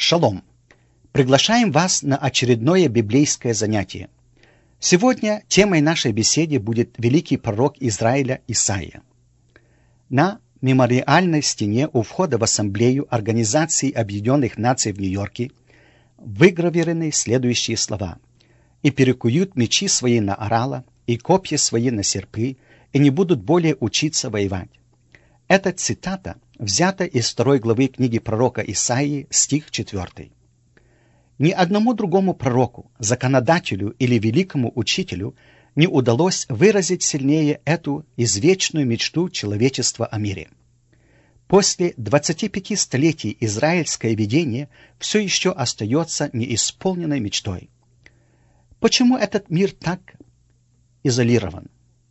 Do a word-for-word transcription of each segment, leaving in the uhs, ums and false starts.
Шалом! Приглашаем вас на очередное библейское занятие. Сегодня темой нашей беседы будет великий пророк Израиля Исаия. На мемориальной стене у входа в Ассамблею Организации Объединенных Наций в Нью-Йорке выгравированы следующие слова: «И перекуют мечи свои на орала, и копья свои на серпы, и не будут более учиться воевать». Эта цитата взята из второй главы книги пророка Исаии, стих четвёртый. Ни одному другому пророку, законодателю или великому учителю не удалось выразить сильнее эту извечную мечту человечества о мире. После двадцати пяти столетий израильское видение все еще остается неисполненной мечтой. Почему этот мир так изолирован?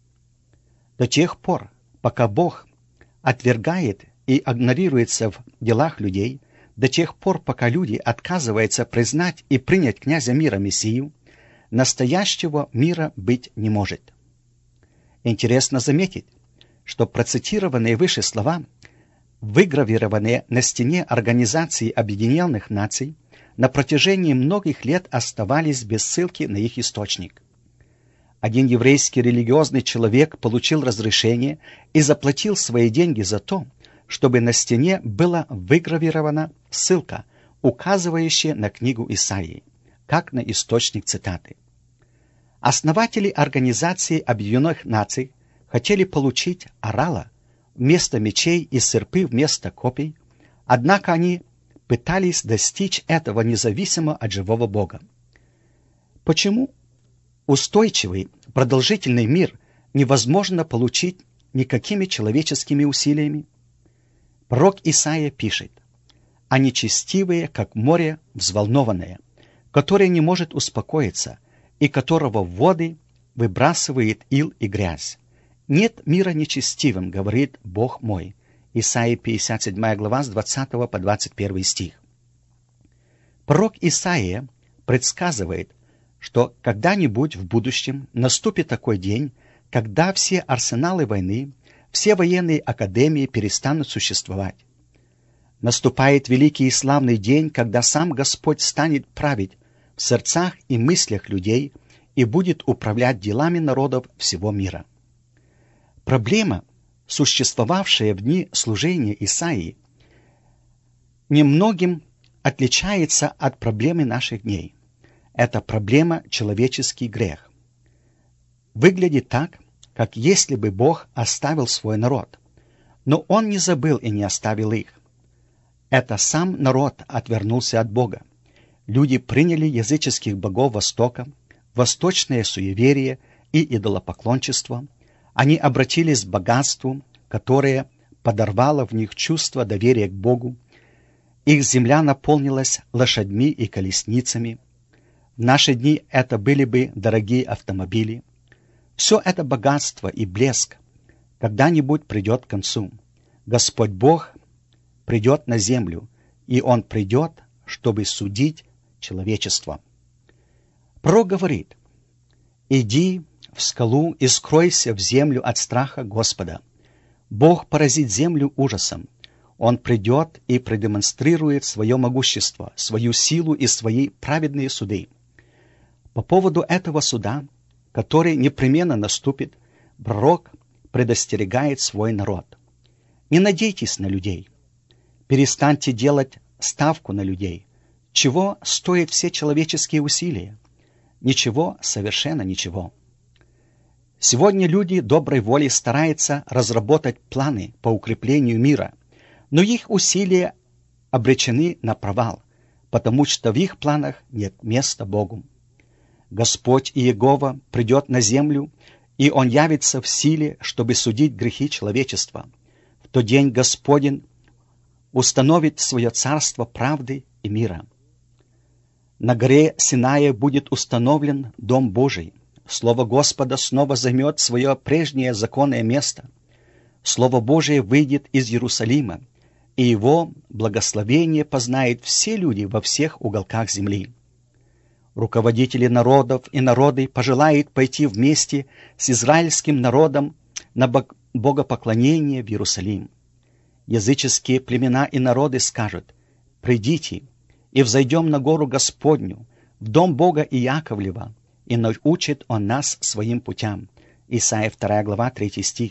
До тех пор, пока Бог отвергает и игнорируется в делах людей, до тех пор, пока люди отказываются признать и принять князя мира Мессию, настоящего мира быть не может. Интересно заметить, что процитированные выше слова, выгравированные на стене Организации Объединенных Наций, на протяжении многих лет оставались без ссылки на их источник. Один еврейский религиозный человек получил разрешение и заплатил свои деньги за то, чтобы на стене была выгравирована ссылка, указывающая на книгу Исаии, как на источник цитаты. Основатели Организации Объединенных Наций хотели получить орала вместо мечей и серпы вместо копий, однако они пытались достичь этого независимо от живого Бога. Почему устойчивый, продолжительный мир невозможно получить никакими человеческими усилиями? Пророк Исаия пишет: «А нечестивые, как море взволнованное, которое не может успокоиться, и которого в воды выбрасывает ил и грязь. Нет мира нечестивым, говорит Бог мой». Исаия пятьдесят седьмая глава с двадцатого по двадцать первый стих. Пророк Исаия предсказывает, что когда-нибудь в будущем наступит такой день, когда все арсеналы войны, все военные академии перестанут существовать. Наступает великий и славный день, когда сам Господь станет править в сердцах и мыслях людей и будет управлять делами народов всего мира. Проблема, существовавшая в дни служения Исаии, немногим отличается от проблемы наших дней. Это проблема человеческий грех. Выглядит так, как если бы Бог оставил свой народ. Но Он не забыл и не оставил их. Это сам народ отвернулся от Бога. Люди приняли языческих богов Востока, восточное суеверие и идолопоклончество. Они обратились к богатству, которое подорвало в них чувство доверия к Богу. Их земля наполнилась лошадьми и колесницами. В наши дни это были бы дорогие автомобили. Все это богатство и блеск когда-нибудь придет к концу. Господь Бог придет на землю, и Он придет, чтобы судить человечество. Пророк говорит: «Иди в скалу и скройся в землю от страха Господа. Бог поразит землю ужасом. Он придет и продемонстрирует свое могущество, свою силу и свои праведные суды». По поводу этого суда, который непременно наступит, пророк предостерегает свой народ. Не надейтесь на людей. Перестаньте делать ставку на людей. Чего стоят все человеческие усилия? Ничего, совершенно ничего. Сегодня люди доброй воли стараются разработать планы по укреплению мира, но их усилия обречены на провал, потому что в их планах нет места Богу. Господь Иегова придет на землю, и Он явится в силе, чтобы судить грехи человечества. В тот день Господень установит свое царство правды и мира. На горе Синая будет установлен Дом Божий. Слово Господа снова займет свое прежнее законное место. Слово Божие выйдет из Иерусалима, и его благословение познают все люди во всех уголках земли. Руководители народов и народы пожелают пойти вместе с израильским народом на богопоклонение в Иерусалим. Языческие племена и народы скажут: «Придите, и взойдем на гору Господню, в дом Бога Иаковлева, и научит Он нас своим путям». Исайя вторая глава, третий стих.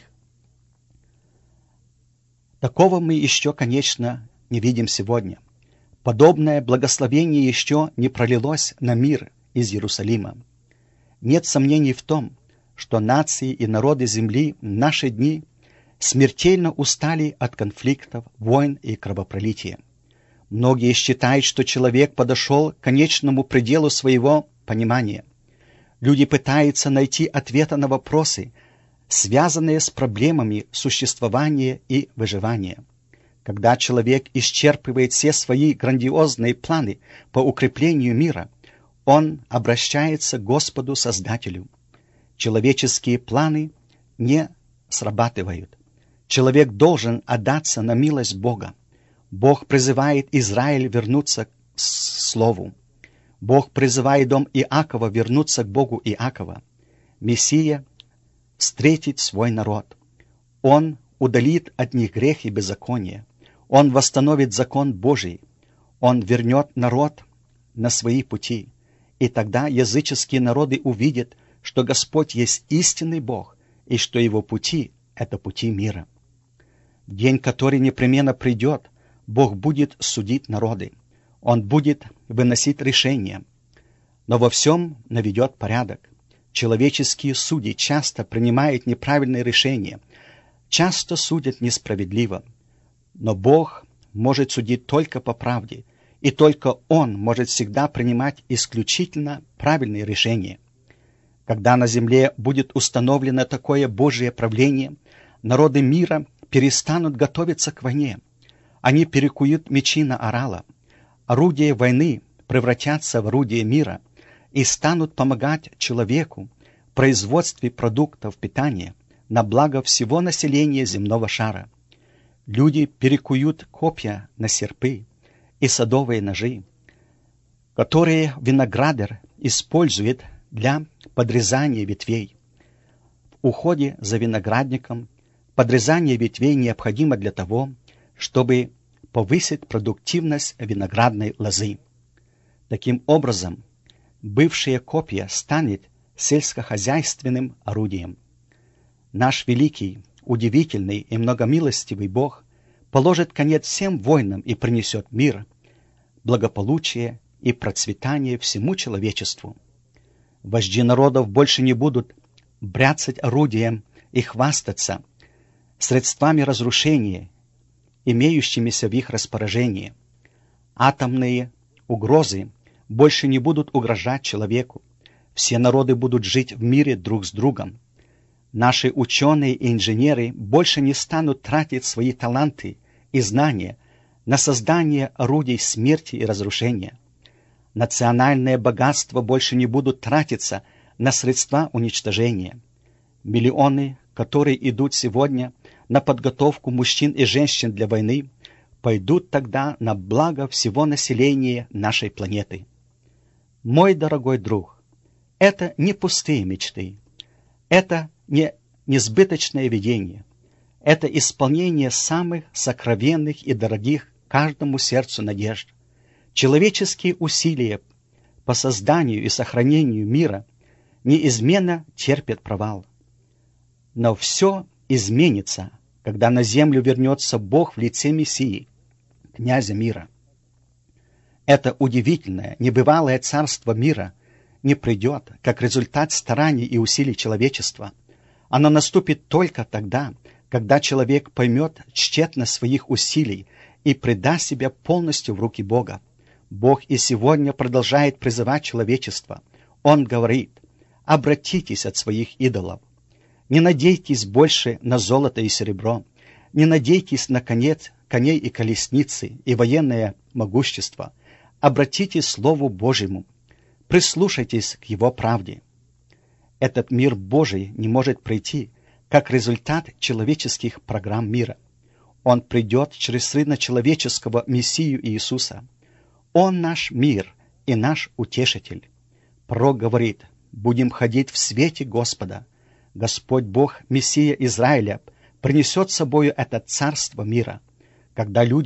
Такого мы еще, конечно, не видим сегодня. Подобное благословение еще не пролилось на мир из Иерусалима. Нет сомнений в том, что нации и народы земли в наши дни смертельно устали от конфликтов, войн и кровопролития. Многие считают, что человек подошел к конечному пределу своего понимания. Люди пытаются найти ответы на вопросы, связанные с проблемами существования и выживания. Когда человек исчерпывает все свои грандиозные планы по укреплению мира, он обращается к Господу Создателю. Человеческие планы не срабатывают. Человек должен отдаться на милость Бога. Бог призывает Израиль вернуться к Слову. Бог призывает дом Иакова вернуться к Богу Иакова. Мессия встретит свой народ. Он удалит от них грех и беззаконие. Он восстановит закон Божий. Он вернет народ на свои пути. И тогда языческие народы увидят, что Господь есть истинный Бог, и что Его пути — это пути мира. В день, который непременно придет, Бог будет судить народы. Он будет выносить решения, но во всем наведет порядок. Человеческие судьи часто принимают неправильные решения, часто судят несправедливо. Но Бог может судить только по правде, и только Он может всегда принимать исключительно правильные решения. Когда на земле будет установлено такое Божие правление, народы мира перестанут готовиться к войне. Они перекуют мечи на орала. Орудия войны превратятся в орудия мира и станут помогать человеку в производстве продуктов питания на благо всего населения земного шара. Люди перекуют копья на серпы и садовые ножи, которые виноградарь использует для подрезания ветвей. В уходе за виноградником подрезание ветвей необходимо для того, чтобы повысить продуктивность виноградной лозы. Таким образом, бывшее копья станет сельскохозяйственным орудием. Наш великий, удивительный и многомилостивый Бог положит конец всем войнам и принесет мир, благополучие и процветание всему человечеству. Вожди народов больше не будут бряцать орудием и хвастаться средствами разрушения, имеющимися в их распоряжении. Атомные угрозы больше не будут угрожать человеку. Все народы будут жить в мире друг с другом. Наши ученые и инженеры больше не станут тратить свои таланты и знания на создание орудий смерти и разрушения. Национальные богатства больше не будут тратиться на средства уничтожения. Миллионы, которые идут сегодня на подготовку мужчин и женщин для войны, пойдут тогда на благо всего населения нашей планеты. Мой дорогой друг, это не пустые мечты, это не несбыточное видение, это исполнение самых сокровенных и дорогих каждому сердцу надежд. Человеческие усилия по созданию и сохранению мира неизменно терпят провал. Но все изменится, когда на землю вернется Бог в лице Мессии, князя мира. Это удивительное, небывалое царство мира не придет, как результат стараний и усилий человечества. Оно наступит только тогда, когда человек поймет тщетность своих усилий и предаст себя полностью в руки Бога. Бог и сегодня продолжает призывать человечество. Он говорит: обратитесь от своих идолов. Не надейтесь больше на золото и серебро. Не надейтесь на конец, коней и колесницы и военное могущество. Обратитесь к Слову Божьему. Прислушайтесь к Его правде. Этот мир Божий не может прийти как результат человеческих программ мира. Он придет через Сына Человеческого Мессию Иисуса. Он наш мир и наш утешитель. Пророк говорит: будем ходить в свете Господа. Господь Бог, Мессия Израиля, принесет с собою это царство мира. Когда люди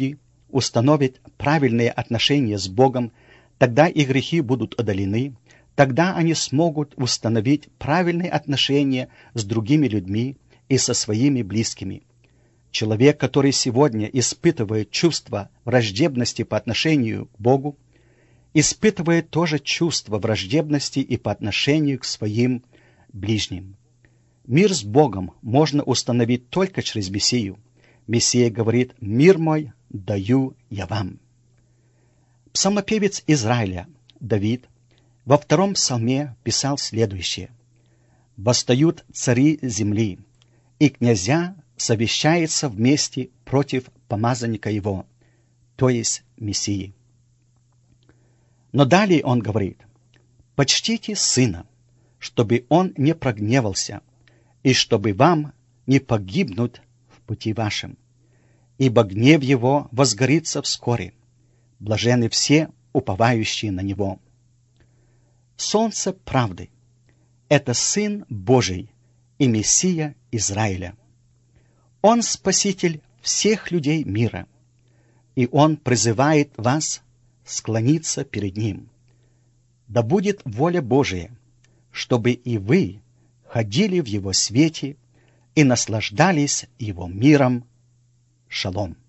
установит правильные отношения с Богом, тогда и грехи будут удалены, тогда они смогут установить правильные отношения с другими людьми и со своими близкими. Человек, который сегодня испытывает чувство враждебности по отношению к Богу, испытывает тоже чувство враждебности и по отношению к своим ближним. Мир с Богом можно установить только через Мессию. Мессия говорит: «Мир мой даю я вам». Псалмопевец Израиля Давид во втором псалме писал следующее: «Восстают цари земли, и князья совещаются вместе против помазанника его», то есть Мессии. Но далее он говорит: «Почтите сына, чтобы он не прогневался, и чтобы вам не погибнуть в пути вашем, ибо гнев его возгорится вскоре. Блаженны все, уповающие на него». Солнце правды — это Сын Божий и Мессия Израиля. Он спаситель всех людей мира, и Он призывает вас склониться перед Ним. Да будет воля Божия, чтобы и вы ходили в Его свете и наслаждались Его миром. Шалом.